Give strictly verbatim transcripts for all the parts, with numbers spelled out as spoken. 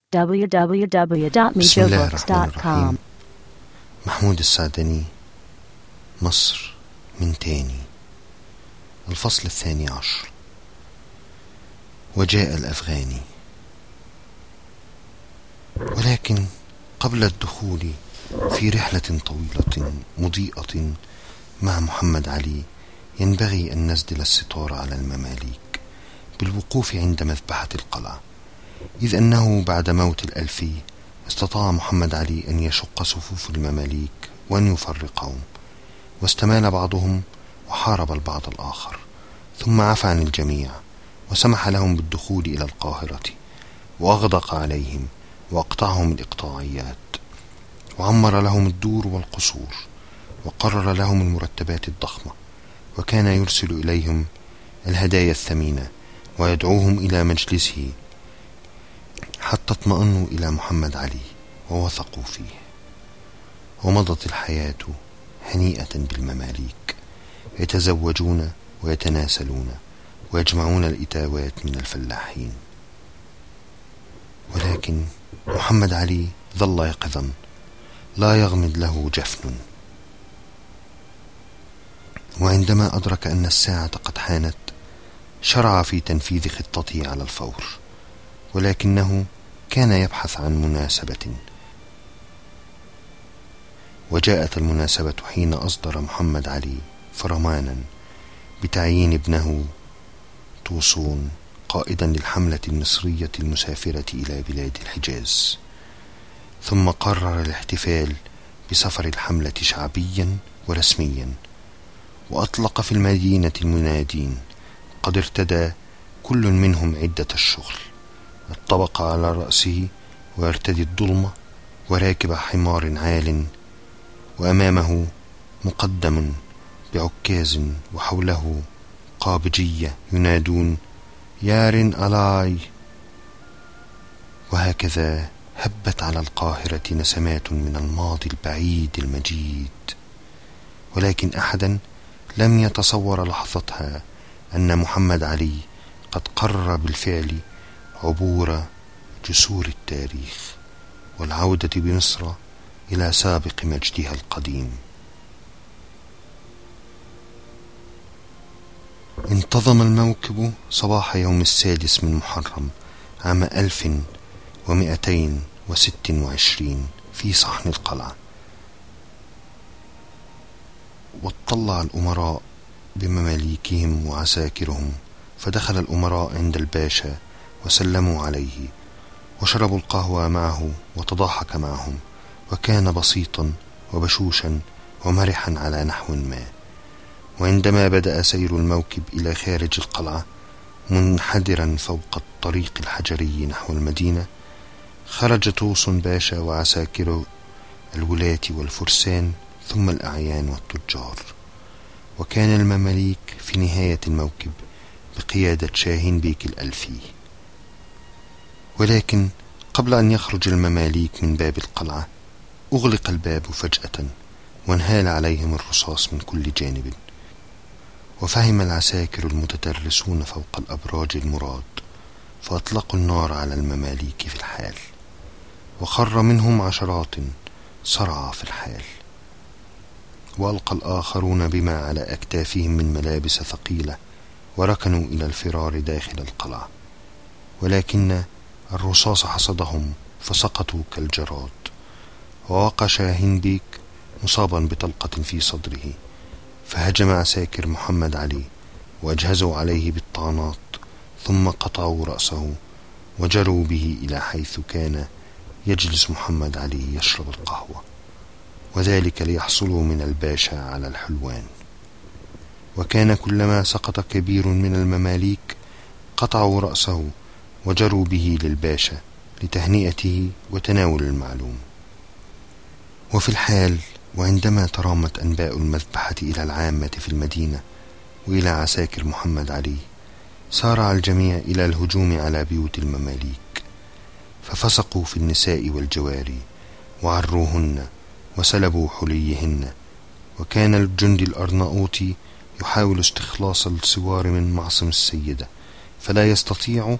دبليو دبليو دبليو دوت بسم الله ميجو بوكس الرحمن دوت الرحيم. كوم. محمود السعدني، مصر من تاني، الفصل الثاني عشر. وجاء الأفغاني. ولكن قبل الدخول في رحلة طويلة مضيئة مع محمد علي ينبغي أن نسدل الستار على المماليك بالوقوف عند مذبحة القلعة، إذ أنه بعد موت الألفي استطاع محمد علي أن يشق صفوف المماليك وأن يفرقهم، واستمال بعضهم وحارب البعض الآخر، ثم عفى عن الجميع وسمح لهم بالدخول إلى القاهرة، وأغدق عليهم وأقطعهم الإقطاعيات، وعمر لهم الدور والقصور، وقرر لهم المرتبات الضخمة، وكان يرسل إليهم الهدايا الثمينة ويدعوهم إلى مجلسه حتى اطمأنوا إلى محمد علي ووثقوا فيه. ومضت الحياة هنيئة بالمماليك، يتزوجون ويتناسلون ويجمعون الإتاوات من الفلاحين. ولكن محمد علي ظل يقظا لا يغمض له جفن، وعندما أدرك أن الساعة قد حانت شرع في تنفيذ خطته على الفور، ولكنه كان يبحث عن مناسبة، وجاءت المناسبة حين أصدر محمد علي فرمانا بتعيين ابنه طوسون قائدا للحملة المصرية المسافرة إلى بلاد الحجاز، ثم قرر الاحتفال بسفر الحملة شعبيا ورسميا، وأطلق في المدينة المنادين قد ارتدى كل منهم عدة الشغل، الطبق على رأسه ويرتدي الظلمة، وراكب حمار عال، وأمامه مقدم بعكاز، وحوله قابجية ينادون يارن ألاي. وهكذا هبت على القاهرة نسمات من الماضي البعيد المجيد، ولكن أحدا لم يتصور لحظتها أن محمد علي قد قرر بالفعل عبور جسور التاريخ والعودة بمصر إلى سابق مجدها القديم. انتظم الموكب صباح يوم السادس من محرم عام ألف ومئتين وست وعشرين في صحن القلعة، واطلع الأمراء بمماليكهم وعساكرهم، فدخل الأمراء عند الباشا وسلموا عليه وشربوا القهوة معه وتضاحك معهم، وكان بسيطا وبشوشا ومرحا على نحو ما. وعندما بدأ سير الموكب إلى خارج القلعة منحدرا فوق الطريق الحجري نحو المدينة، خرج طوس باشا وعساكر الولاة والفرسان ثم الأعيان والتجار، وكان المماليك في نهاية الموكب بقيادة شاهين بيك الألفي. ولكن قبل أن يخرج المماليك من باب القلعة أغلق الباب فجأة، وانهال عليهم الرصاص من كل جانب، وفهم العساكر المتترسون فوق الأبراج المراد، فأطلقوا النار على المماليك في الحال، وخر منهم عشرات صرعى في الحال، وألقى الآخرون بما على أكتافهم من ملابس ثقيلة وركنوا إلى الفرار داخل القلعة، ولكن الرصاص حصدهم فسقطوا كالجراد. ووقع شاهين بيك مصابا بطلقة في صدره، فهجم عساكر محمد علي وأجهزوا عليه بالطعنات، ثم قطعوا رأسه وجروا به إلى حيث كان يجلس محمد علي يشرب القهوة، وذلك ليحصلوا من الباشا على الحلوان. وكان كلما سقط كبير من المماليك قطعوا رأسه وجروا به للباشا لتهنئته وتناول المعلوم. وفي الحال وعندما ترامت أنباء المذبحة إلى العامة في المدينة وإلى عساكر محمد علي، سارع الجميع إلى الهجوم على بيوت المماليك، ففسقوا في النساء والجواري وعروهن وسلبوا حليهن. وكان الجندي الأرناؤوطي يحاول استخلاص السوار من معصم السيدة، فلا يستطيع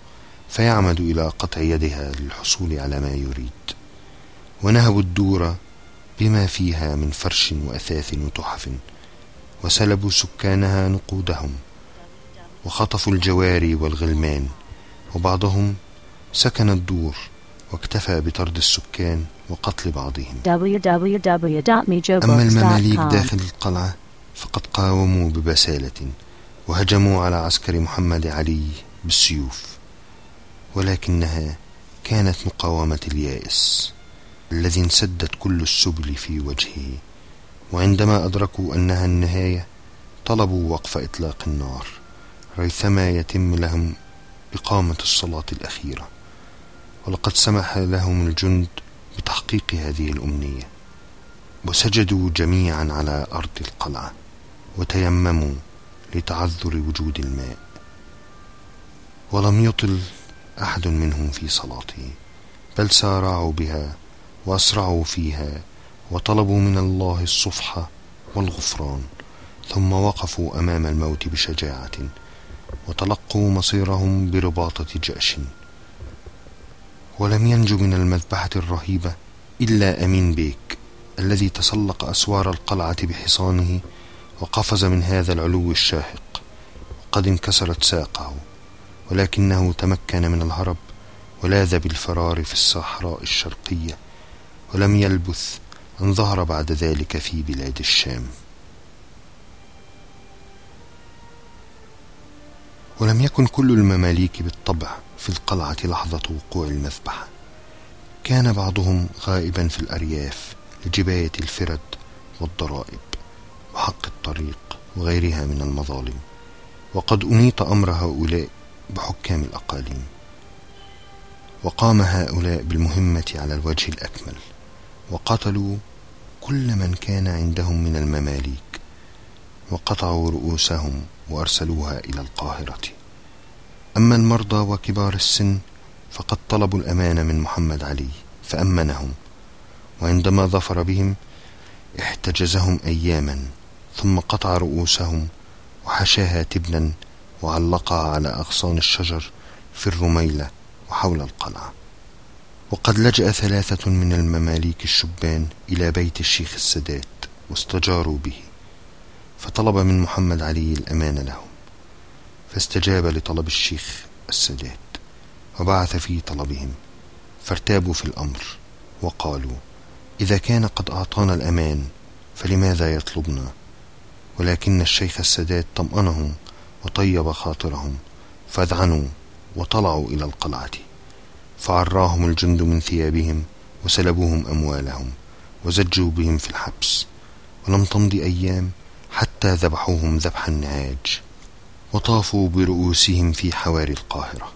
فيعمد إلى قطع يدها للحصول على ما يريد. ونهبوا الدور بما فيها من فرش وأثاث وتحف، وسلبوا سكانها نقودهم، وخطفوا الجواري والغلمان، وبعضهم سكن الدور واكتفى بطرد السكان وقتل بعضهم. دبليو دبليو دبليو دوت ميجو بوكس دوت كوم. أما المماليك داخل القلعة فقد قاوموا ببسالة، وهجموا على عسكر محمد علي بالسيوف، ولكنها كانت مقاومة اليائس الذي انسدت كل السبل في وجهه. وعندما أدركوا أنها النهاية طلبوا وقف إطلاق النار ريثما يتم لهم إقامة الصلاة الأخيرة، ولقد سمح لهم الجند بتحقيق هذه الأمنية، وسجدوا جميعا على أرض القلعة وتيمموا لتعذر وجود الماء، ولم يطل أحد منهم في صلاته، بل سارعوا بها وأسرعوا فيها وطلبوا من الله الصفح والغفران، ثم وقفوا أمام الموت بشجاعة وتلقوا مصيرهم برباطة جأش. ولم ينجو من المذبحة الرهيبة إلا أمين بيك الذي تسلق أسوار القلعة بحصانه وقفز من هذا العلو الشاهق، وقد انكسرت ساقه، ولكنه تمكن من الهرب ولاذ بالفرار في الصحراء الشرقية، ولم يلبث أن ظهر بعد ذلك في بلاد الشام. ولم يكن كل المماليك بالطبع في القلعة لحظة وقوع المذبحة، كان بعضهم غائبا في الأرياف لجباية الفرد والضرائب وحق الطريق وغيرها من المظالم، وقد أنيط أمر هؤلاء بحكام الأقاليم، وقام هؤلاء بالمهمة على الوجه الأكمل، وقتلوا كل من كان عندهم من المماليك، وقطعوا رؤوسهم وأرسلوها إلى القاهرة. أما المرضى وكبار السن فقد طلبوا الأمان من محمد علي فأمنهم، وعندما ظفر بهم احتجزهم أياما، ثم قطع رؤوسهم وحشاها تبنا وعلقها على أغصان الشجر في الرميلة وحول القلعة. وقد لجأ ثلاثة من المماليك الشبان إلى بيت الشيخ السادات واستجاروا به، فطلب من محمد علي الأمان لهم، فاستجاب لطلب الشيخ السادات وبعث في طلبهم، فارتابوا في الأمر وقالوا: إذا كان قد أعطانا الأمان فلماذا يطلبنا؟ ولكن الشيخ السادات طمأنهم وطيب خاطرهم، فاذعنوا وطلعوا إلى القلعة، فعراهم الجند من ثيابهم وسلبوهم أموالهم وزجوا بهم في الحبس. ولم تمض أيام حتى ذبحوهم ذبح النعاج وطافوا برؤوسهم في حواري القاهرة.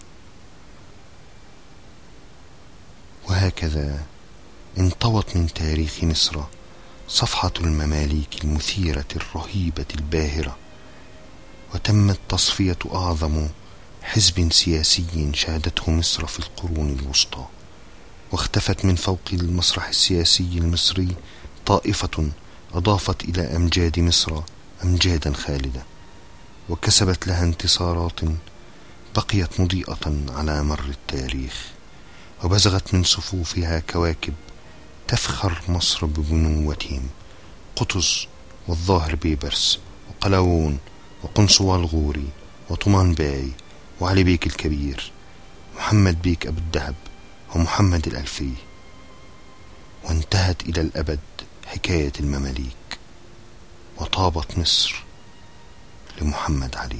وهكذا انطوت من تاريخ مصر صفحة المماليك المثيرة الرهيبة الباهرة، وتمت تصفية أعظم حزب سياسي شهدته مصر في القرون الوسطى، واختفت من فوق المسرح السياسي المصري طائفة أضافت إلى أمجاد مصر أمجادا خالدة، وكسبت لها انتصارات بقيت مضيئة على مر التاريخ، وبزغت من صفوفها كواكب تفخر مصر ببنوتهم: قطز والظاهر بيبرس وقلاوون وقنصوى الغوري وطمان باي وعلي بيك الكبير، محمد بيك أبو الدهب ومحمد الألفي. وانتهت إلى الأبد حكاية المماليك، وطابت مصر لمحمد علي.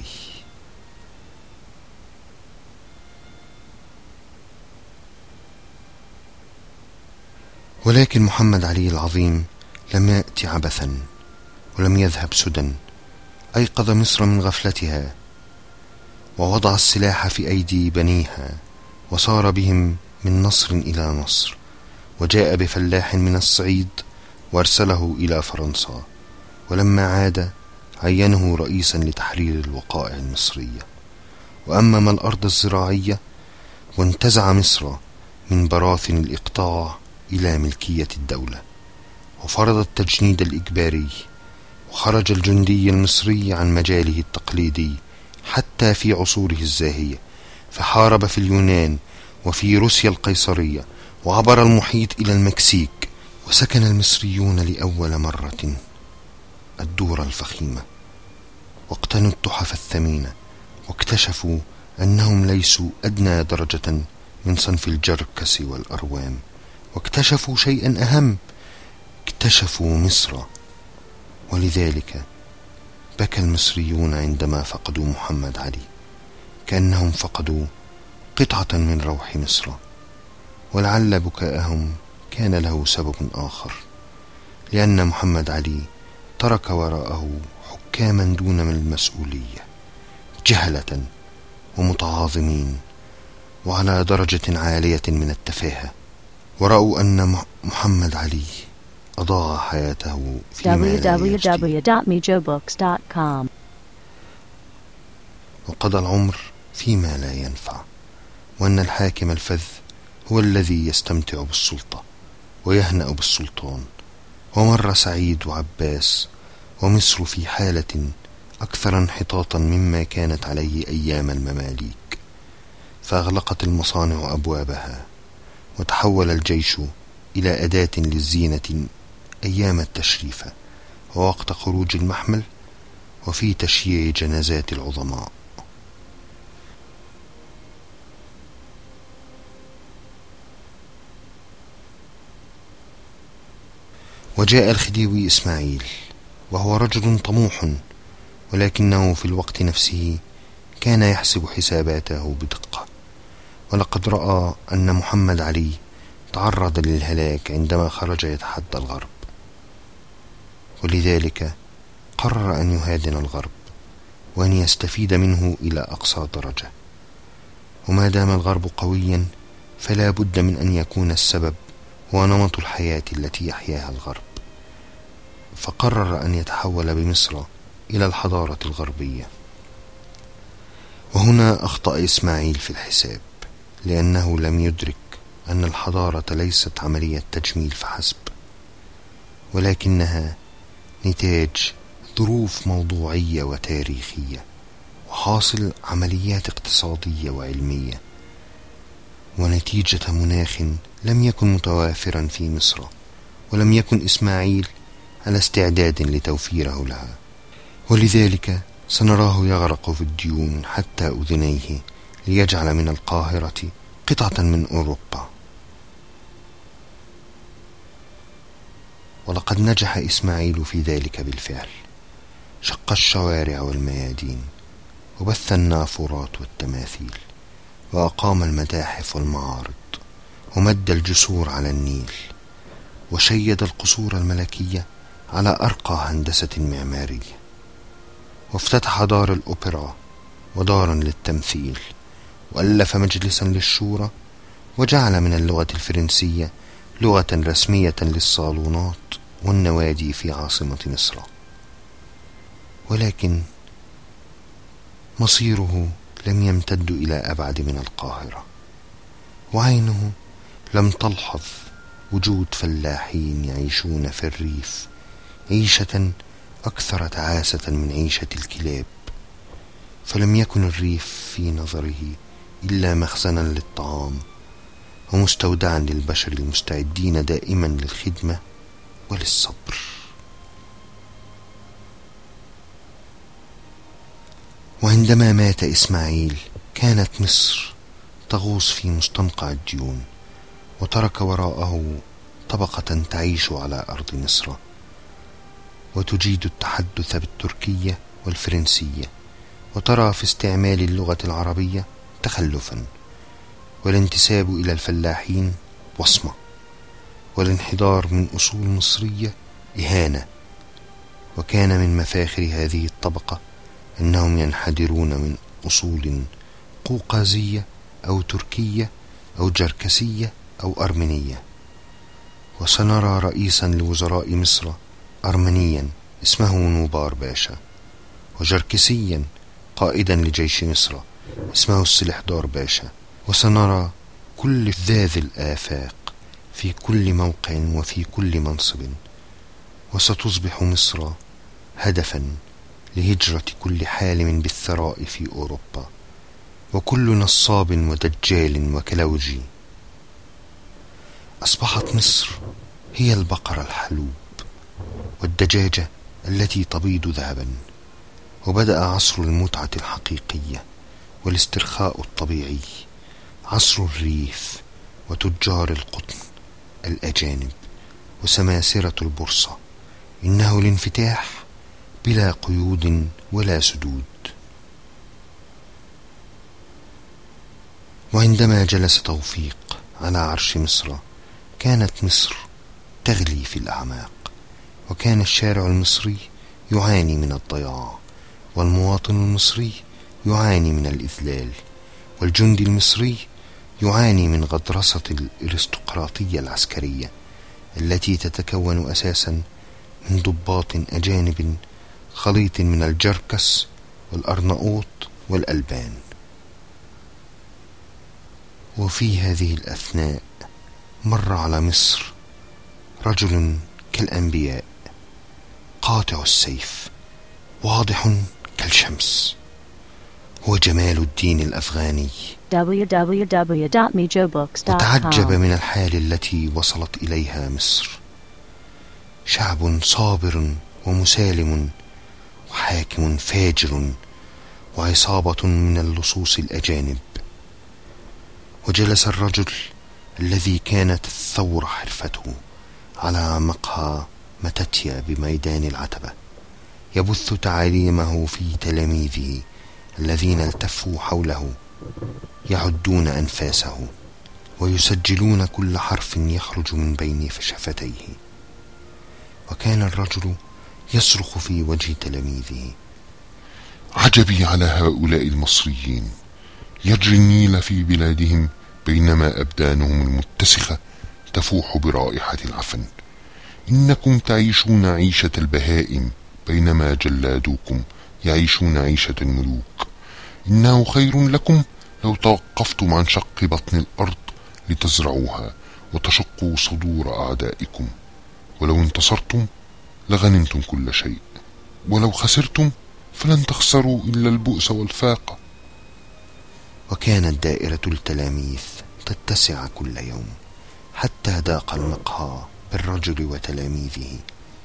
ولكن محمد علي العظيم لم يأتي عبثا ولم يذهب سدى، أيقظ مصر من غفلتها ووضع السلاح في أيدي بنيها، وصار بهم من نصر إلى نصر، وجاء بفلاح من الصعيد وارسله إلى فرنسا، ولما عاد عينه رئيسا لتحرير الوقائع المصرية، وأمم الأرض الزراعية، وانتزع مصر من براثن الإقطاع إلى ملكية الدولة، وفرض التجنيد الإجباري، وخرج الجندي المصري عن مجاله التقليدي حتى في عصوره الزاهية، فحارب في اليونان وفي روسيا القيصرية، وعبر المحيط إلى المكسيك. وسكن المصريون لأول مرة الدور الفخيمة، واقتنوا التحف الثمينة، واكتشفوا أنهم ليسوا أدنى درجة من صنف الجركس والأروام. واكتشفوا شيئا أهم، اكتشفوا مصر. ولذلك بكى المصريون عندما فقدوا محمد علي، كأنهم فقدوا قطعة من روح مصر. ولعل بكاءهم كان له سبب آخر، لأن محمد علي ترك وراءه حكاما دون من المسؤولية، جهلة ومتعاظمين وعلى درجة عالية من التفاهة، ورأوا أن محمد علي أضاع حياته فيما لا w w w dot mijo books dot com وقضى العمر فيما لا ينفع، وأن الحاكم الفذ هو الذي يستمتع بالسلطة ويهنأ بالسلطان. ومر سعيد وعباس ومصر في حالة أكثر انحطاطا مما كانت عليه أيام المماليك، فأغلقت المصانع أبوابها، وتحول الجيش إلى أداة للزينة أيام التشريف ووقت خروج المحمل وفي تشييع جنازات العظماء. وجاء الخديوي إسماعيل، وهو رجل طموح، ولكنه في الوقت نفسه كان يحسب حساباته بدقة. ولقد رأى أن محمد علي تعرض للهلاك عندما خرج يتحدى الغرب، ولذلك قرر أن يهادن الغرب وأن يستفيد منه إلى أقصى درجة. وما دام الغرب قويا فلا بد من أن يكون السبب هو نمط الحياة التي يحياها الغرب، فقرر أن يتحول بمصر إلى الحضارة الغربية. وهنا أخطأ إسماعيل في الحساب، لأنه لم يدرك أن الحضارة ليست عملية تجميل فحسب، ولكنها نتاج ظروف موضوعية وتاريخية، وحاصل عمليات اقتصادية وعلمية، ونتيجة مناخ لم يكن متوافرا في مصر، ولم يكن إسماعيل على استعداد لتوفيره لها. ولذلك سنراه يغرق في الديون حتى أذنيه ليجعل من القاهرة قطعة من أوروبا. ولقد نجح إسماعيل في ذلك بالفعل، شق الشوارع والميادين، وبث النافورات والتماثيل، وأقام المتاحف والمعارض، ومد الجسور على النيل، وشيد القصور الملكية على أرقى هندسة معمارية، وافتتح دار الأوبرا ودارا للتمثيل، وألف مجلسا للشورى، وجعل من اللغة الفرنسية لغة رسمية للصالونات والنوادي في عاصمة مصر. ولكن مصيره لم يمتد إلى أبعد من القاهرة، وعينه لم تلحظ وجود فلاحين يعيشون في الريف عيشة أكثر تعاسة من عيشة الكلاب. فلم يكن الريف في نظره إلا مخزنا للطعام ومستودعا للبشر المستعدين دائما للخدمة وللصبر. وعندما مات إسماعيل كانت مصر تغوص في مستنقع الديون، وترك وراءه طبقة تعيش على أرض مصر وتجيد التحدث بالتركية والفرنسية، وترى في استعمال اللغة العربية تخلفا، والانتساب إلى الفلاحين وصمة، والانحدار من أصول مصرية إهانة. وكان من مفاخر هذه الطبقة أنهم ينحدرون من أصول قوقازية أو تركية أو جركسية أو أرمينية. وسنرى رئيسا لوزراء مصر أرمنيا اسمه نوبار باشا، وجركسيا قائدا لجيش مصر اسمه السلحدار باشا. وسنرى كل ذاذ الآفاق في كل موقع وفي كل منصب، وستصبح مصر هدفا لهجرة كل حالم بالثراء في أوروبا، وكل نصاب ودجال وكلوجي. أصبحت مصر هي البقر الحلوب والدجاجة التي تبيض ذهبا، وبدأ عصر المتعة الحقيقية والاسترخاء الطبيعي، عصر الريف وتجار القطن الأجانب وسماسرة البورصة. إنه الانفتاح بلا قيود ولا سدود. وعندما جلس توفيق على عرش مصر كانت مصر تغلي في الأعماق، وكان الشارع المصري يعاني من الضياع، والمواطن المصري يعاني من الإذلال، والجندي المصري يعاني من غطرسة الارستقراطية العسكرية التي تتكون أساسا من ضباط أجانب خليط من الجركس والأرناؤوط والألبان. وفي هذه الأثناء مر على مصر رجل كالأنبياء، قاطع السيف، واضح كالشمس، هو جمال الدين الأفغاني. دبليو دبليو دبليو دوت ميجو بوكس دوت كوم. وتعجب من الحال التي وصلت إليها مصر. شعب صابر ومسالم، وحاكم فاجر، وعصابة من اللصوص الأجانب. وجلس الرجل الذي كانت الثورة حرفته على مقهى متتيا بميدان العتبة، يبث تعاليمه في تلاميذه الذين التفوا حوله، يعدون أنفاسه ويسجلون كل حرف يخرج من بين شفتيه. وكان الرجل يصرخ في وجه تلاميذه: عجبي على هؤلاء المصريين، يجري النيل في بلادهم بينما أبدانهم المتسخة تفوح برائحة العفن. إنكم تعيشون عيشة البهائم بينما جلادوكم يعيشون عيشة الملوك. إنه خير لكم لو توقفتم عن شق بطن الأرض لتزرعوها وتشقوا صدور أعدائكم، ولو انتصرتم لغنمتم كل شيء، ولو خسرتم فلن تخسروا إلا البؤس والفاقة. وكانت دائرة التلاميذ تتسع كل يوم حتى ضاق المقهى بالرجل وتلاميذه.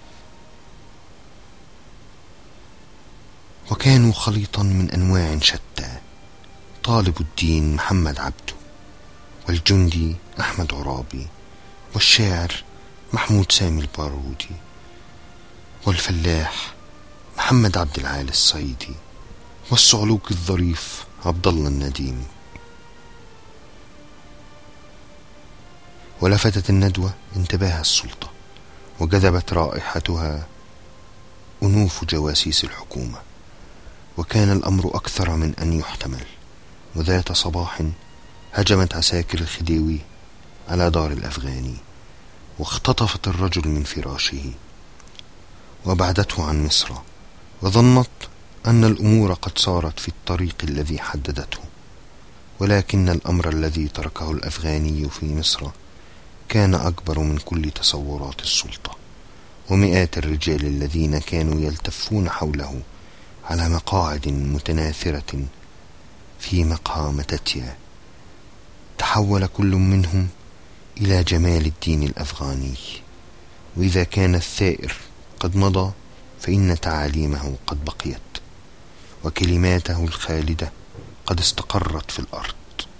وكانوا خليطا من أنواع شتى: طالب الدين محمد عبده، والجندي أحمد عرابي، والشاعر محمود سامي البارودي، والفلاح محمد عبد العال الصعيدي، والصعلوك الظريف عبد الله النديم. ولفتت الندوة انتباه السلطة، وجذبت رائحتها أنوف جواسيس الحكومة، وكان الأمر أكثر من أن يحتمل. وذات صباح هجمت عساكر الخديوي على دار الأفغاني، واختطفت الرجل من فراشه وبعدته عن مصر، وظنت أن الأمور قد صارت في الطريق الذي حددته. ولكن الأمر الذي تركه الأفغاني في مصر كان أكبر من كل تصورات السلطة. ومئات الرجال الذين كانوا يلتفون حوله على مقاعد متناثرة في مقهى متتيا تحول كل منهم إلى جمال الدين الأفغاني. وإذا كان الثائر قد مضى فإن تعاليمه قد بقيت، وكلماته الخالدة قد استقرت في الأرض.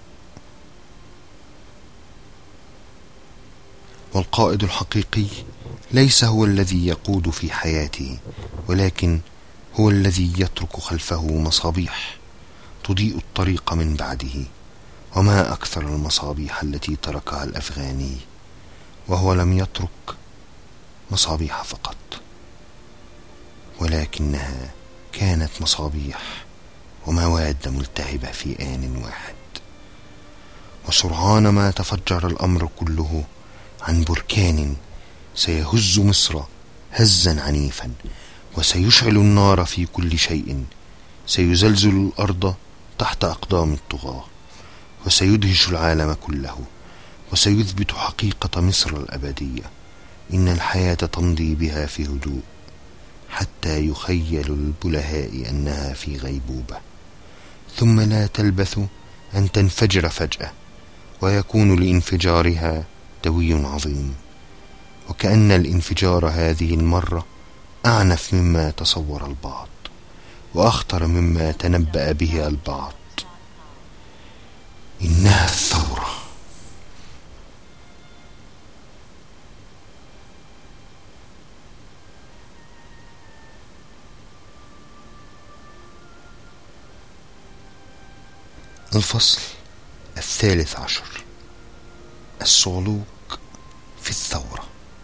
والقائد الحقيقي ليس هو الذي يقود في حياته، ولكن هو الذي يترك خلفه مصابيح تضيء الطريق من بعده. وما أكثر المصابيح التي تركها الأفغاني، وهو لم يترك مصابيح فقط، ولكنها كانت مصابيح ومواد ملتهبة في آن واحد. وسرعان ما تفجر الأمر كله عن بركان سيهز مصر هزا عنيفا، وسيشعل النار في كل شيء، سيزلزل الأرض تحت أقدام الطغاة، وسيدهش العالم كله، وسيثبت حقيقة مصر الأبدية. إن الحياة تمضي بها في هدوء حتى يخيل البلهاء أنها في غيبوبة، ثم لا تلبث أن تنفجر فجأة، ويكون لانفجارها دوي عظيم، وكأن الانفجار هذه المرة أعنف مما تصور البعض، وأخطر مما تنبأ به البعض. إنها الثورة. الفصل الثالث عشر: الصعلوك في الثورة.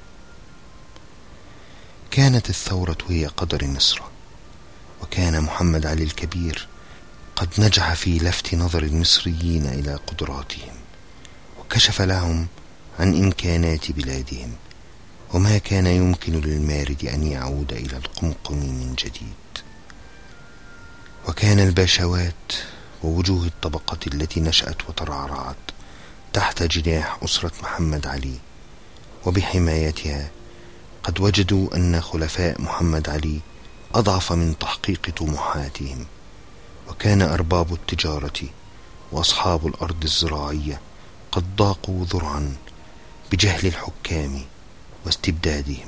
كانت الثورة هي قدر مصر، وكان محمد علي الكبير قد نجح في لفت نظر المصريين إلى قدراتهم، وكشف لهم عن إمكانات بلادهم، وما كان يمكن للمارد أن يعود إلى القمقم من جديد. وكان الباشوات ووجوه الطبقة التي نشأت وترعرعت تحت جناح أسرة محمد علي وبحمايتها قد وجدوا أن خلفاء محمد علي أضعف من تحقيق طموحاتهم، وكان أرباب التجارة وأصحاب الأرض الزراعية قد ضاقوا ذرعا بجهل الحكام واستبدادهم.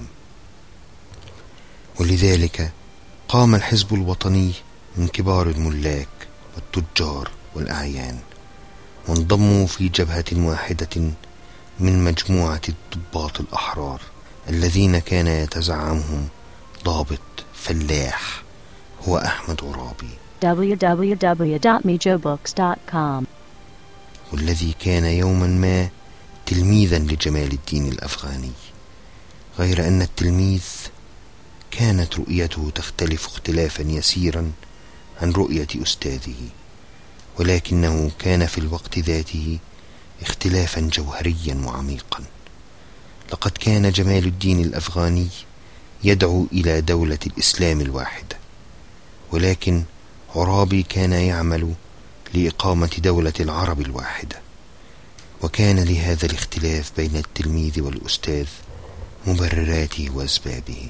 ولذلك قام الحزب الوطني من كبار الملاك والتجار والأعيان، وانضموا في جبهة واحدة من مجموعة الضباط الأحرار الذين كان يتزعمهم ضابط فلاح هو أحمد عرابي، دبليو دبليو دبليو دوت ميجو بوكس دوت كوم، والذي كان يوما ما تلميذا لجمال الدين الأفغاني، غير أن التلميذ كانت رؤيته تختلف اختلافا يسيرا عن رؤية أستاذه، ولكنه كان في الوقت ذاته اختلافا جوهريا وعميقا. لقد كان جمال الدين الأفغاني يدعو إلى دولة الإسلام الواحدة، ولكن عرابي كان يعمل لإقامة دولة العرب الواحدة. وكان لهذا الاختلاف بين التلميذ والأستاذ مبرراته وأسبابه.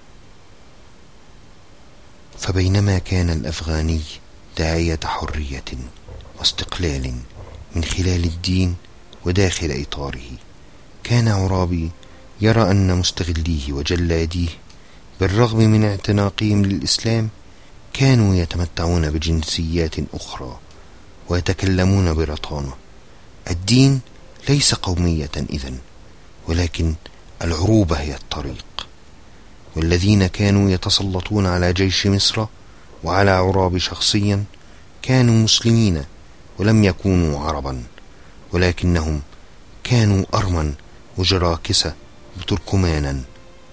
فبينما كان الأفغاني داعية حرية واستقلال من خلال الدين وداخل إطاره، كان عرابي يرى أن مستغليه وجلاديه بالرغم من اعتناقهم للإسلام كانوا يتمتعون بجنسيات أخرى ويتكلمون برطانة. الدين ليس قومية إذن، ولكن العروبة هي الطريق. والذين كانوا يتسلطون على جيش مصر وعلى عرابي شخصيا كانوا مسلمين ولم يكونوا عربا، ولكنهم كانوا أرما وجراكسة وتركمانا.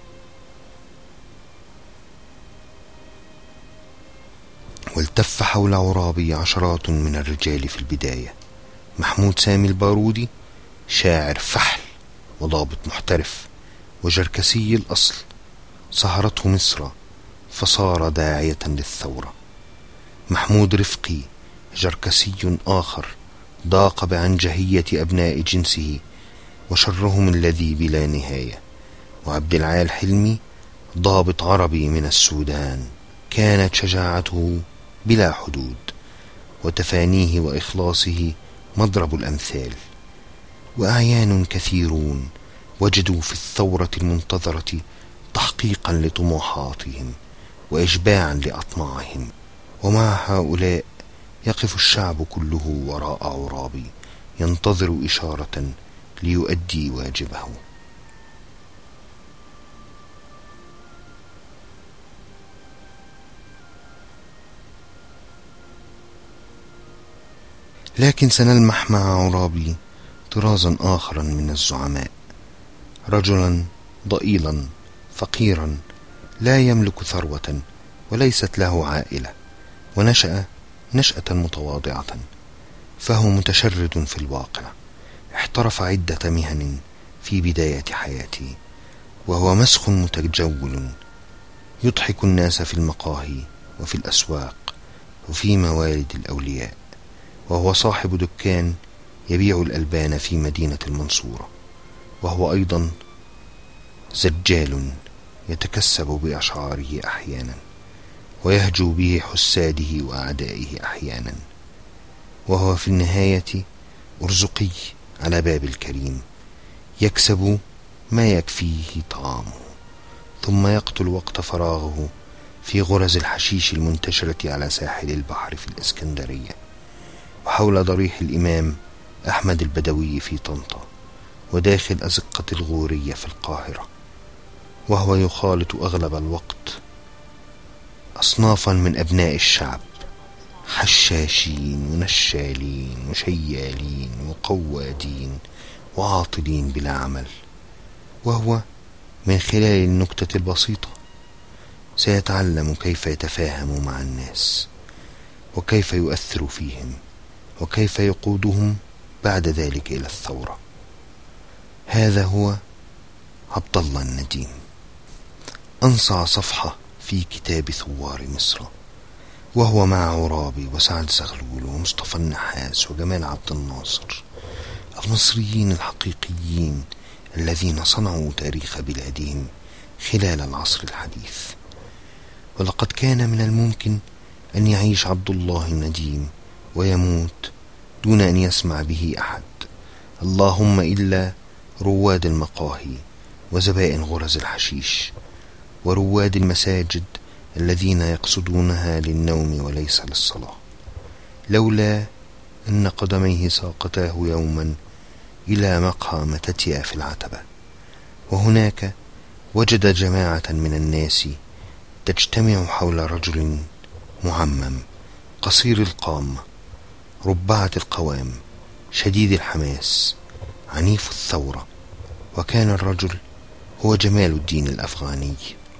والتف حول عرابي عشرات من الرجال في البداية: محمود سامي البارودي، شاعر فحل وضابط محترف وجركسي الأصل، سهرته مصر فصار داعية للثورة. محمود رفقي، جركسي آخر ضاق بعنجهية أبناء جنسه وشرهم الذي بلا نهاية. وعبد العال حلمي، ضابط عربي من السودان، كانت شجاعته بلا حدود، وتفانيه وإخلاصه مضرب الأمثال. وأعيان كثيرون وجدوا في الثورة المنتظرة تحقيقا لطموحاتهم وإشباعا لأطماعهم. ومع هؤلاء يقف الشعب كله وراء عرابي ينتظر إشارة ليؤدي واجبه. لكن سنلمح مع عرابي طرازا آخرا من الزعماء، رجلا ضئيلا فقيرا لا يملك ثروة وليست له عائلة، ونشأ نشأة متواضعة، فهو متشرد في الواقع. احترف عدة مهن في بداية حياته، وهو مسخ متجول يضحك الناس في المقاهي وفي الأسواق وفي موالد الأولياء. وهو صاحب دكان يبيع الألبان في مدينة المنصورة، وهو أيضا زجال يتكسب بأشعاره أحيانا ويهجو به حساده وأعدائه أحيانا. وهو في النهاية أرزقي على باب الكريم، يكسب ما يكفيه طعامه، ثم يقتل وقت فراغه في غرز الحشيش المنتشرة على ساحل البحر في الإسكندرية، وحول ضريح الإمام أحمد البدوي في طنطا، وداخل أزقة الغورية في القاهرة. وهو يخالط أغلب الوقت أصنافا من أبناء الشعب، حشاشين ونشالين وشيالين وقوادين وعاطلين بلا عمل، وهو من خلال النكتة البسيطة سيتعلم كيف يتفاهم مع الناس، وكيف يؤثر فيهم، وكيف يقودهم بعد ذلك إلى الثورة. هذا هو عبد الله النديم، أنصع صفحة في كتاب ثوار مصر، وهو مع عرابي وسعد زغلول ومصطفى النحاس وجمال عبد الناصر المصريين الحقيقيين الذين صنعوا تاريخ بلادهم خلال العصر الحديث. ولقد كان من الممكن أن يعيش عبد الله النديم ويموت دون أن يسمع به أحد، اللهم إلا رواد المقاهي وزبائن غرز الحشيش ورواد المساجد الذين يقصدونها للنوم وليس للصلاة، لولا أن قدميه ساقتاه يوما إلى مقهى متتيا في العتبة، وهناك وجد جماعة من الناس تجتمع حول رجل معمم قصير القامة ربعة القوام شديد الحماس عنيف الثورة، وكان الرجل هو جمال الدين الأفغاني.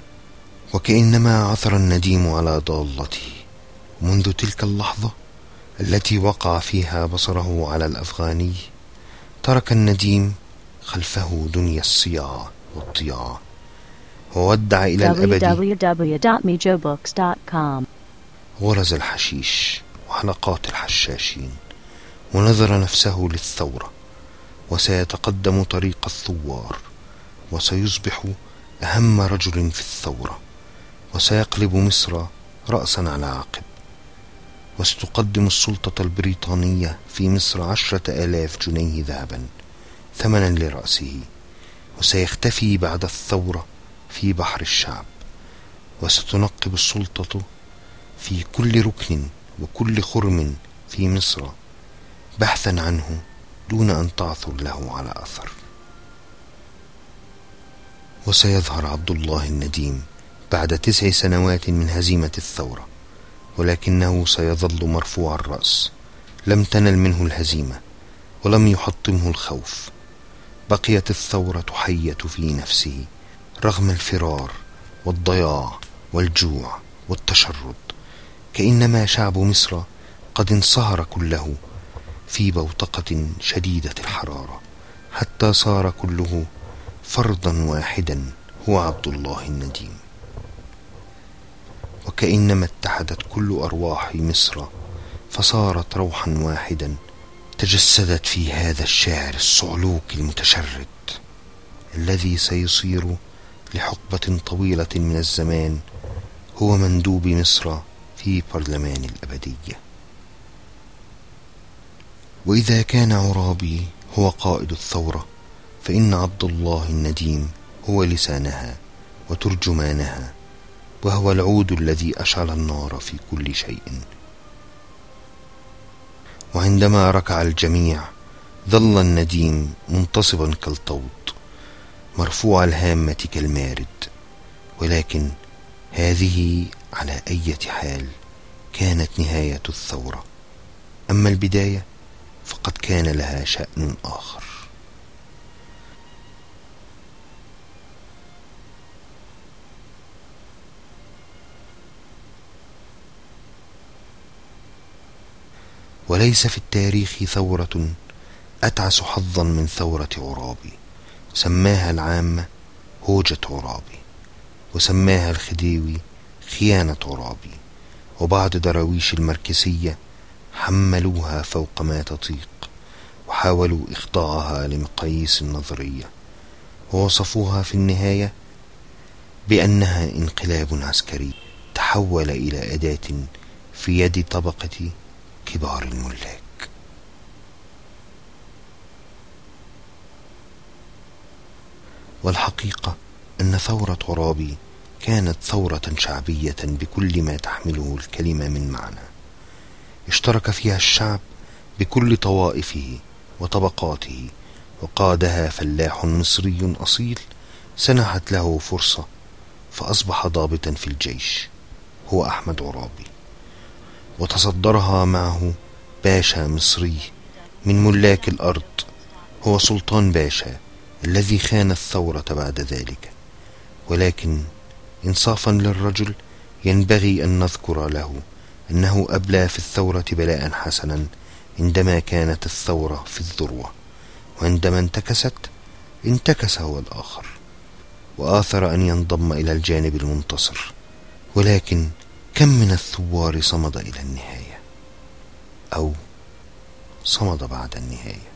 وكأنما عثر النديم على ضالته، منذ تلك اللحظة التي وقع فيها بصره على الأفغاني ترك النديم خلفه دنيا الصياع والضياع، وودع إلى الأبد دبليو دبليو دبليو دوت ميجو بوكس دوت كوم غرز الحشيش وحلقات الحشاشين، ونظر نفسه للثورة، وسيتقدم طريق الثوار، وسيصبح أهم رجل في الثورة، وسيقلب مصر رأسا على عقب، وستقدم السلطة البريطانية في مصر عشرة آلاف جنيه ذهبا ثمنا لرأسه، وسيختفي بعد الثورة في بحر الشعب، وستنقب السلطة في كل ركن وكل خرم في مصر بحثا عنه دون أن تعثر له على أثر. وسيظهر عبد الله النديم بعد تسع سنوات من هزيمة الثورة، ولكنه سيظل مرفوع الرأس، لم تنل منه الهزيمة ولم يحطمه الخوف، بقيت الثورة حية في نفسه رغم الفرار والضياع والجوع والتشرد، كأنما شعب مصر قد انصهر كله في بوتقة شديدة الحرارة، حتى صار كله فردا واحدا هو عبد الله النديم. وكأنما اتحدت كل أرواح مصر فصارت روحا واحدا تجسدت في هذا الشاعر الصعلوك المتشرد الذي سيصير لحقبة طويلة من الزمان هو مندوب مصر في برلمان الأبدية. وإذا كان عرابي هو قائد الثورة، فإن عبد الله النديم هو لسانها وترجمانها، وهو العود الذي أشعل النار في كل شيء. وعندما ركع الجميع ظل النديم منتصبا كالطوط مرفوع الهامة كالمارد، ولكن هذه على أي حال كانت نهاية الثورة، أما البداية فقد كان لها شأن آخر. وليس في التاريخ ثورة أتعس حظا من ثورة عرابي، سماها العامة هوجة عرابي، وسماها الخديوي خيانة عرابي، وبعض دراويش المركزية حملوها فوق ما تطيق، وحاولوا إخضاعها لمقاييس النظرية، ووصفوها في النهاية بأنها انقلاب عسكري تحول إلى أداة في يد طبقة كبار الملاك. والحقيقة أن ثورة عرابي كانت ثورة شعبية بكل ما تحمله الكلمة من معنى، اشترك فيها الشعب بكل طوائفه وطبقاته، وقادها فلاح مصري أصيل سنحت له فرصة فأصبح ضابطا في الجيش، هو أحمد عرابي، وتصدرها معه باشا مصري من ملاك الأرض، هو سلطان باشا الذي خان الثورة بعد ذلك. ولكن إنصافا للرجل ينبغي أن نذكر له أنه أبلى في الثورة بلاء حسنا عندما كانت الثورة في الذروة، وعندما انتكست انتكس هو الآخر، وآثر أن ينضم إلى الجانب المنتصر. ولكن كم من الثوار صمد إلى النهاية، أو صمد بعد النهاية.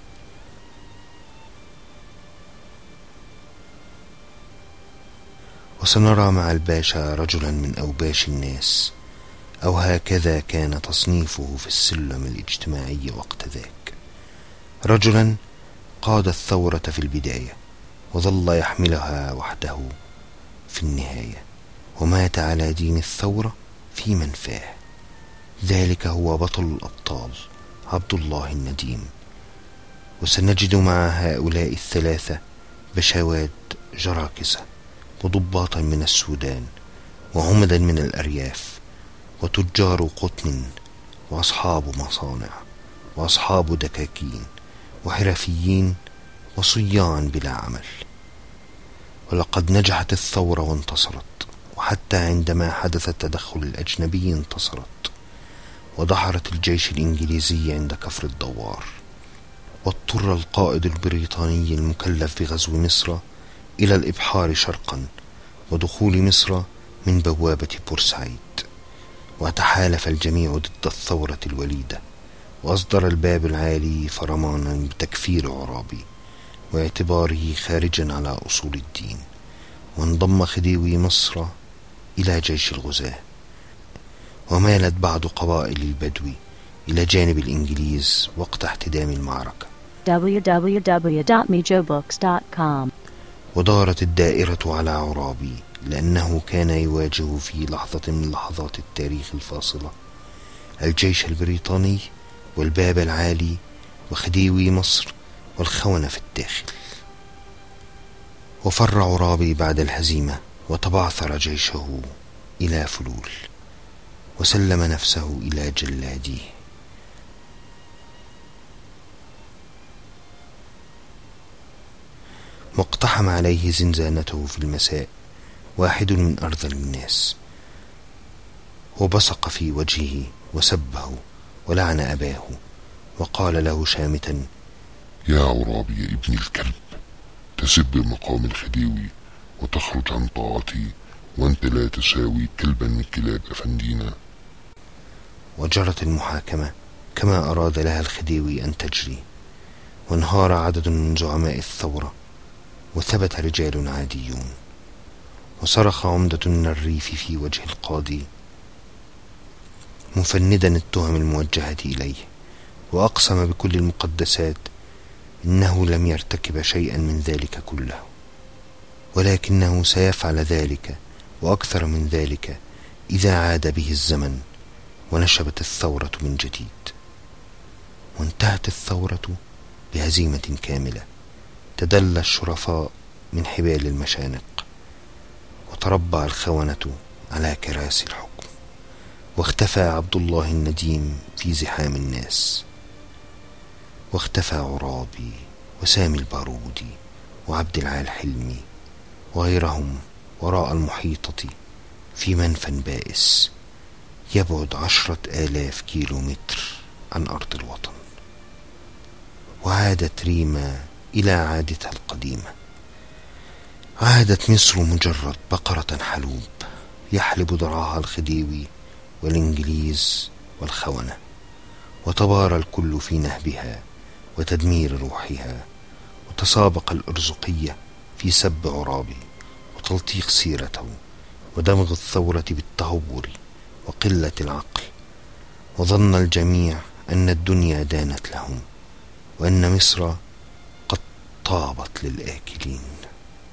وسنرى مع الباشا رجلا من أوباش الناس، أو هكذا كان تصنيفه في السلم الاجتماعي وقت ذاك، رجلا قاد الثورة في البداية وظل يحملها وحده في النهاية، ومات على دين الثورة في منفاه. ذلك هو بطل الأبطال عبد الله النديم. وسنجد مع هؤلاء الثلاثة بشوات جراكسة، وضباطا من السودان، وعمدا من الأرياف، وتجار قطن، وأصحاب مصانع، وأصحاب دكاكين، وحرفيين، وصياع بلا عمل. ولقد نجحت الثورة وانتصرت، وحتى عندما حدث التدخل الأجنبي انتصرت، ودحرت الجيش الإنجليزي عند كفر الدوار، واضطر القائد البريطاني المكلف بغزو مصر إلى الإبحار شرقا ودخول مصر من بوابة بورسعيد. وتحالف الجميع ضد الثورة الوليدة، وأصدر الباب العالي فرمانا بتكفير عرابي واعتباره خارجا على أصول الدين. وانضم خديوي مصر إلى جيش الغزاة، ومالت بعض قبائل البدو إلى جانب الإنجليز وقت احتدام المعركة. دبليو دبليو دبليو دوت ميجو بوكس دوت كوم. ودارت الدائرة على عرابي لأنه كان يواجه في لحظة من لحظات التاريخ الفاصلة الجيش البريطاني والباب العالي وخديوي مصر والخونة في الداخل. وفر عرابي بعد الهزيمة وتبعثر جيشه إلى فلول، وسلم نفسه إلى جلاديه. واقتحم عليه زنزانته في المساء واحد من أرذل الناس، وبصق في وجهه وسبه ولعن أباه، وقال له شامتا: يا عرابي يا ابن الكلب، تسب مقام الخديوي وتخرج عن طاعتي، وأنت لا تساوي كلبا من كلاب أفندينا. وجرت المحاكمة كما أراد لها الخديوي أن تجري، وانهار عدد من زعماء الثورة، وثبت رجال عاديون. وصرخ عمدة من الريف في وجه القاضي مفندا التهم الموجهة إليه، وأقسم بكل المقدسات إنه لم يرتكب شيئا من ذلك كله، ولكنه سيفعل ذلك وأكثر من ذلك إذا عاد به الزمن ونشبت الثورة من جديد. وانتهت الثورة بهزيمة كاملة، تدلى الشرفاء من حبال المشانق، وتربع الخونة على كراسي الحكم، واختفى عبد الله النديم في زحام الناس، واختفى عرابي وسامي البارودي وعبد العال حلمي وغيرهم وراء المحيطة في منفى بائس يبعد عشرة آلاف كيلو متر عن أرض الوطن. وعادت ريما إلى عادتها القديمة. عادت مصر مجرد بقرة حلوب يحلب ضرعها الخديوي والإنجليز والخونة، وتبارى الكل في نهبها وتدمير روحها، وتسابق الأرزقية في سب عرابي وتلطيخ سيرته، ودمغ الثورة بالتهور وقلة العقل. وظن الجميع أن الدنيا دانت لهم، وأن مصر قد طابت للآكلين.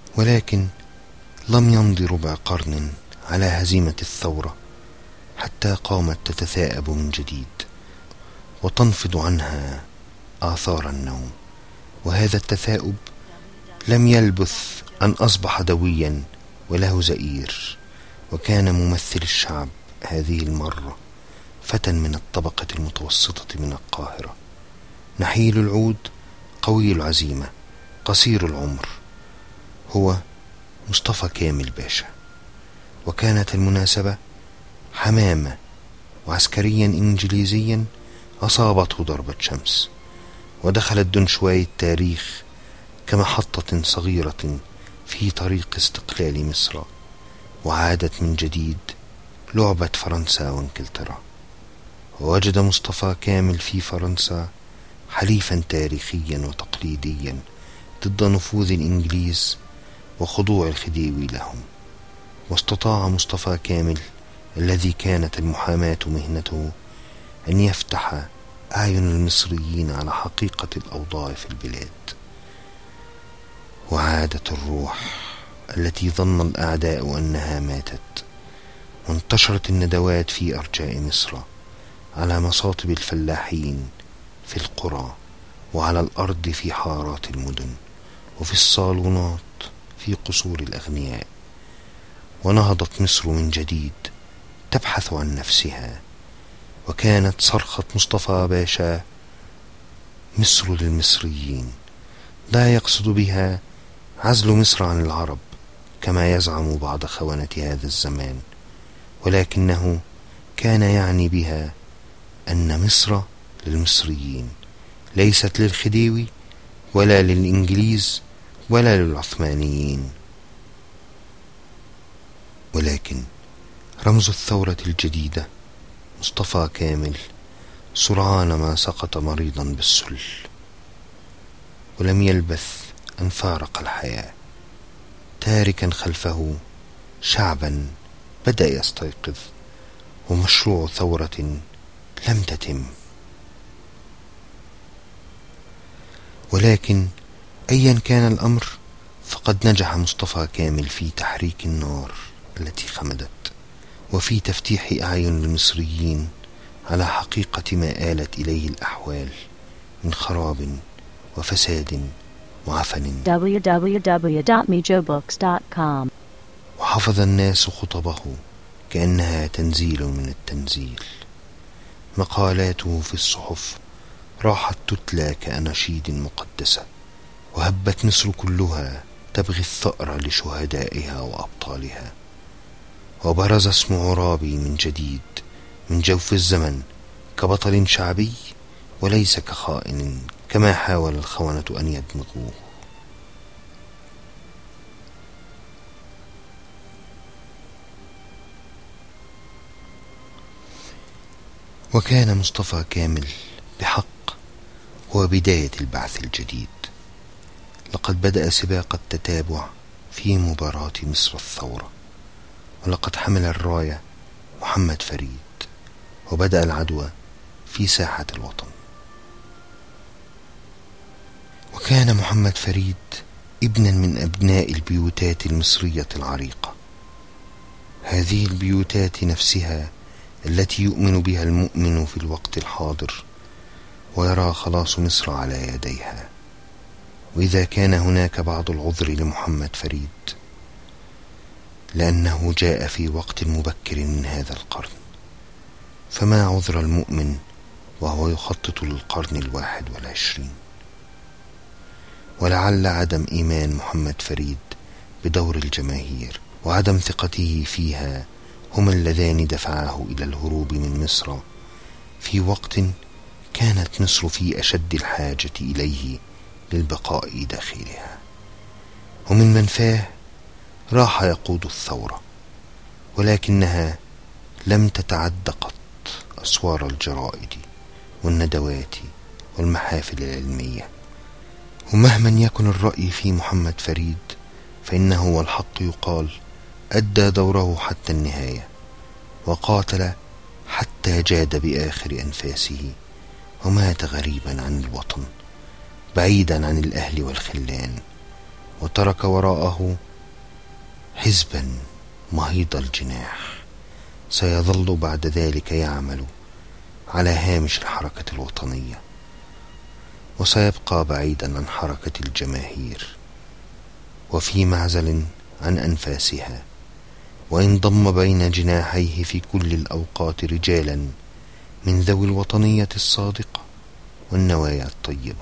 ولكن لم يمض ربع قرن على هزيمة الثورة حتى قامت تتثاءب من جديد وتنفض عنها آثار النوم. وهذا التثاؤب لم يلبث أن أصبح دويا وله زئير، وكان ممثل الشعب هذه المرة فتى من الطبقة المتوسطة من القاهرة، نحيل العود، قوي العزيمة، قصير العمر، هو مصطفى كامل باشا. وكانت المناسبة حمامة وعسكريا إنجليزيا أصابته ضربة شمس، ودخلت دنشواي التاريخ كمحطة صغيرة في طريق استقلال مصر، وعادت من جديد لعبة فرنسا وانجلترا. ووجد مصطفى كامل في فرنسا حليفا تاريخيا وتقليديا ضد نفوذ الإنجليز وخضوع الخديوي لهم. واستطاع مصطفى كامل الذي كانت المحاماة مهنته أن يفتح أعين المصريين على حقيقة الأوضاع في البلاد. وعادت الروح التي ظن الأعداء أنها ماتت، وانتشرت الندوات في أرجاء مصر على مصاطب الفلاحين في القرى، وعلى الأرض في حارات المدن، وفي الصالونات في قصور الأغنياء. ونهضت مصر من جديد تبحث عن نفسها، وكانت صرخة مصطفى باشا مصر للمصريين، لا يقصد بها عزل مصر عن العرب كما يزعم بعض خونة هذا الزمان، ولكنه كان يعني بها أن مصر للمصريين، ليست للخديوي ولا للإنجليز ولا للعثمانيين. ولكن رمز الثورة الجديدة مصطفى كامل سرعان ما سقط مريضا بالسل، ولم يلبث أن فارق الحياة، تاركا خلفه شعبا بدأ يستيقظ ومشروع ثورة لم تتم. ولكن أيا كان الأمر فقد نجح مصطفى كامل في تحريك النار التي خمدت، وفي تفتيح أعين المصريين على حقيقة ما آلت إليه الأحوال من خراب وفساد وعفن. دبليو دبليو دبليو دوت ميجو بوكس دوت كوم. وحفظ الناس خطبه كأنها تنزيل من التنزيل، مقالاته في الصحف راحت تتلى كأناشيد مقدسة، وهبت مصر كلها تبغي الثأر لشهدائها وأبطالها. وبرز اسم عرابي من جديد من جوف الزمن كبطل شعبي وليس كخائن كما حاول الخونة أن يدمغوه. وكان مصطفى كامل بحق هو بداية البعث الجديد. لقد بدأ سباق التتابع في مباراة مصر الثورة، ولقد حمل الراية محمد فريد، وبدأ العدوى في ساحة الوطن. وكان محمد فريد ابنا من أبناء البيوتات المصرية العريقة، هذه البيوتات نفسها التي يؤمن بها المؤمن في الوقت الحاضر ويرى خلاص مصر على يديها. وإذا كان هناك بعض العذر لمحمد فريد لأنه جاء في وقت مبكر من هذا القرن، فما عذر المؤمن وهو يخطط للقرن الواحد والعشرين؟ ولعل عدم إيمان محمد فريد بدور الجماهير وعدم ثقته فيها هما اللذان دفعاه إلى الهروب من مصر في وقت كانت مصر في أشد الحاجة إليه للبقاء داخلها. ومن منفاه راح يقود الثورة، ولكنها لم تتعد قط أسوار الجرائد والندوات والمحافل العلمية. ومهما يكن الرأي في محمد فريد فإنه والحق يقال أدى دوره حتى النهاية، وقاتل حتى جاد بآخر أنفاسه، ومات غريبا عن الوطن بعيدا عن الأهل والخلان، وترك وراءه حزبا مهيض الجناح سيظل بعد ذلك يعمل على هامش الحركة الوطنية، وسيبقى بعيدا عن حركة الجماهير وفي معزل عن أنفاسها، وإن ضم بين جناحيه في كل الأوقات رجالا من ذوي الوطنية الصادقة والنوايا الطيبة.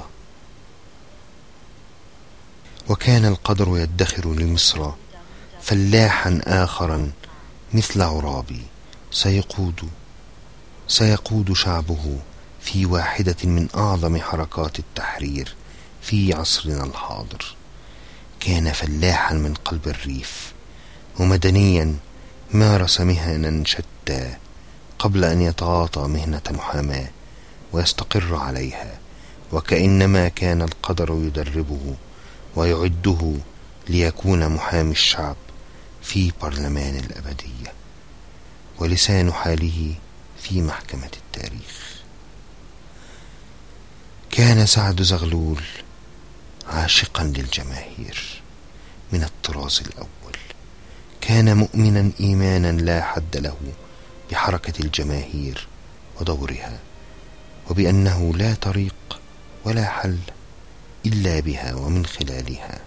وكان القدر يدخر لمصر فلاحا آخرا مثل عرابي سيقود سيقود شعبه في واحدة من أعظم حركات التحرير في عصرنا الحاضر. كان فلاحا من قلب الريف، ومدنيا مارس مهنا شتى قبل أن يتعاطى مهنة محاماة ويستقر عليها، وكأنما كان القدر يدربه ويعده ليكون محامي الشعب في برلمان الأبدية، ولسان حاله في محكمة التاريخ. كان سعد زغلول عاشقا للجماهير من الطراز الأول. كان مؤمنا إيمانا لا حد له بحركة الجماهير ودورها، وبأنه لا طريق ولا حل إلا بها ومن خلالها،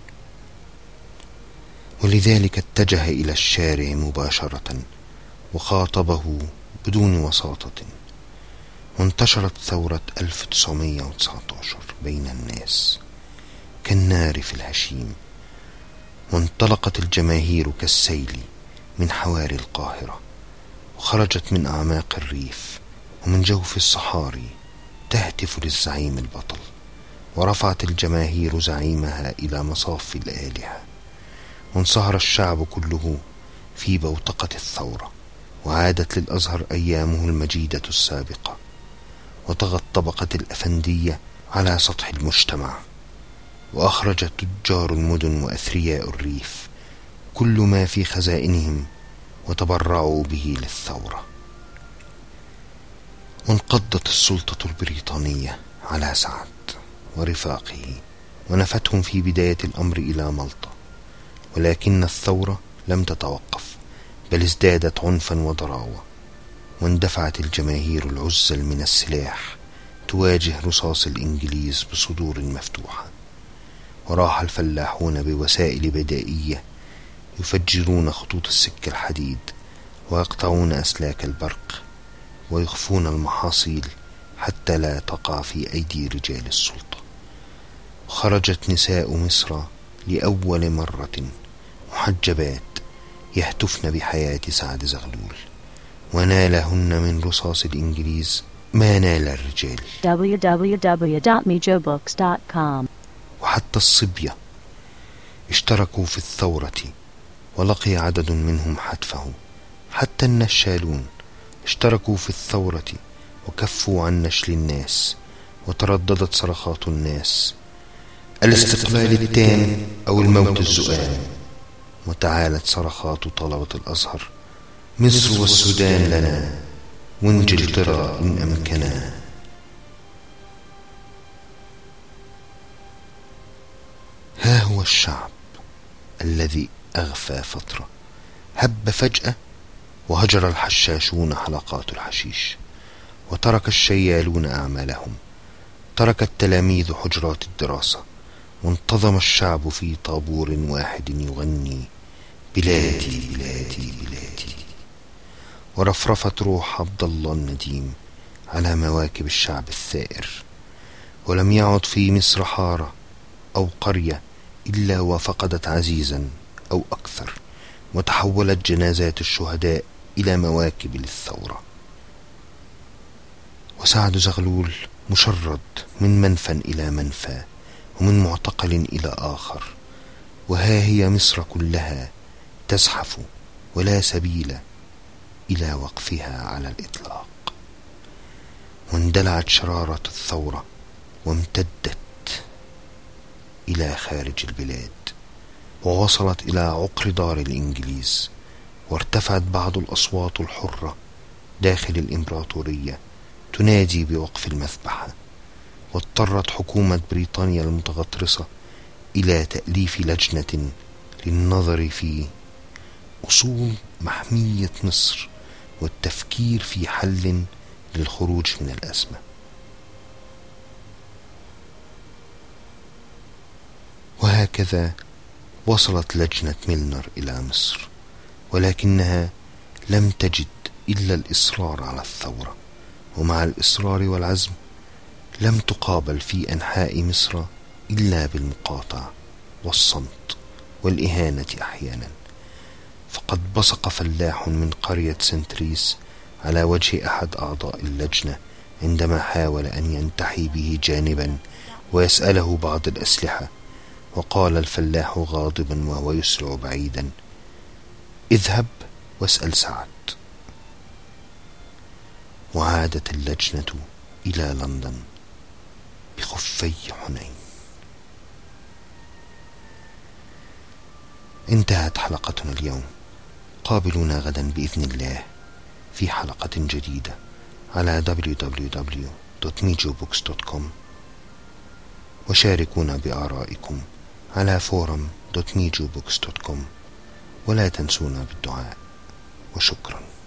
ولذلك اتجه إلى الشارع مباشرة وخاطبه بدون وساطة، وانتشرت ثورة ألف وتسعمائة وتسعة عشر بين الناس كالنار في الهشيم، وانطلقت الجماهير كالسيل من حواري القاهرة، وخرجت من أعماق الريف ومن جوف الصحاري تهتف للزعيم البطل، ورفعت الجماهير زعيمها إلى مصاف الآلهة، وانصهر الشعب كله في بوتقة الثورة، وعادت للأزهر أيامه المجيدة السابقة، وطغت طبقة الأفندية على سطح المجتمع، وأخرجت تجار المدن وأثرياء الريف كل ما في خزائنهم وتبرعوا به للثورة. وانقضت السلطة البريطانية على سعد ورفاقه ونفتهم في بداية الأمر إلى مالطا، ولكن الثورة لم تتوقف، بل ازدادت عنفا وضراوة، واندفعت الجماهير العزل من السلاح تواجه رصاص الإنجليز بصدور مفتوحة، وراح الفلاحون بوسائل بدائية يفجرون خطوط السك الحديد ويقطعون أسلاك البرق ويخفون المحاصيل حتى لا تقع في أيدي رجال السلطة. خرجت نساء مصر لأول مرة محجبات يهتفن بحياة سعد زغلول، ونالهن من رصاص الإنجليز ما نال الرجال. دبليو دبليو دبليو دوت ميجو بوكس دوت كوم. وحتى الصبية اشتركوا في الثورة ولقي عدد منهم حتفه، حتى النشالون اشتركوا في الثورة وكفوا عن نشل الناس، وترددت صرخات الناس: الاستقلال التام أو الموت الزؤام. وتعالت صرخات طلبة الأزهر: مصر والسودان لنا، وانجلترا إن أمكنا. ها هو الشعب الذي أغفى فترة هب فجأة، وهجر الحشاشون حلقات الحشيش، وترك الشيالون أعمالهم، ترك التلاميذ حجرات الدراسة، وانتظم الشعب في طابور واحد يغني: بلادي بلادي بلادي. ورفرفت روح عبد الله النديم على مواكب الشعب الثائر، ولم يعد في مصر حارة أو قرية إلا وفقدت عزيزا أو أكثر، وتحولت جنازات الشهداء إلى مواكب للثورة. وسعد زغلول مشرد من منفى إلى منفى، ومن معتقل إلى آخر، وها هي مصر كلها تزحف ولا سبيل إلى وقفها على الإطلاق. واندلعت شرارة الثورة وامتدت إلى خارج البلاد، ووصلت إلى عقر دار الإنجليز، وارتفعت بعض الأصوات الحرة داخل الإمبراطورية تنادي بوقف المذبحة، واضطرت حكومة بريطانيا المتغطرسة إلى تأليف لجنة للنظر في أصول محمية مصر والتفكير في حل للخروج من الأزمة. وهكذا وصلت لجنة ميلنر إلى مصر، ولكنها لم تجد إلا الإصرار على الثورة، ومع الإصرار والعزم لم تقابل في أنحاء مصر إلا بالمقاطعة والصمت والإهانة أحيانا. فقد بصق فلاح من قرية سنتريس على وجه أحد أعضاء اللجنة عندما حاول أن ينتحي به جانبا ويسأله بعض الأسلحة، وقال الفلاح غاضبا وهو يسرع بعيدا: اذهب واسأل سعد. وعادت اللجنة إلى لندن بخفي حنين. انتهت حلقتنا اليوم. قابلونا غدا بإذن الله في حلقة جديدة على دبليو دبليو دبليو دوت ميجو بوكس دوت كوم، وشاركونا بآرائكم على فورم دوت ميجو بوكس دوت كوم، ولا تنسونا بالدعاء. وشكرا.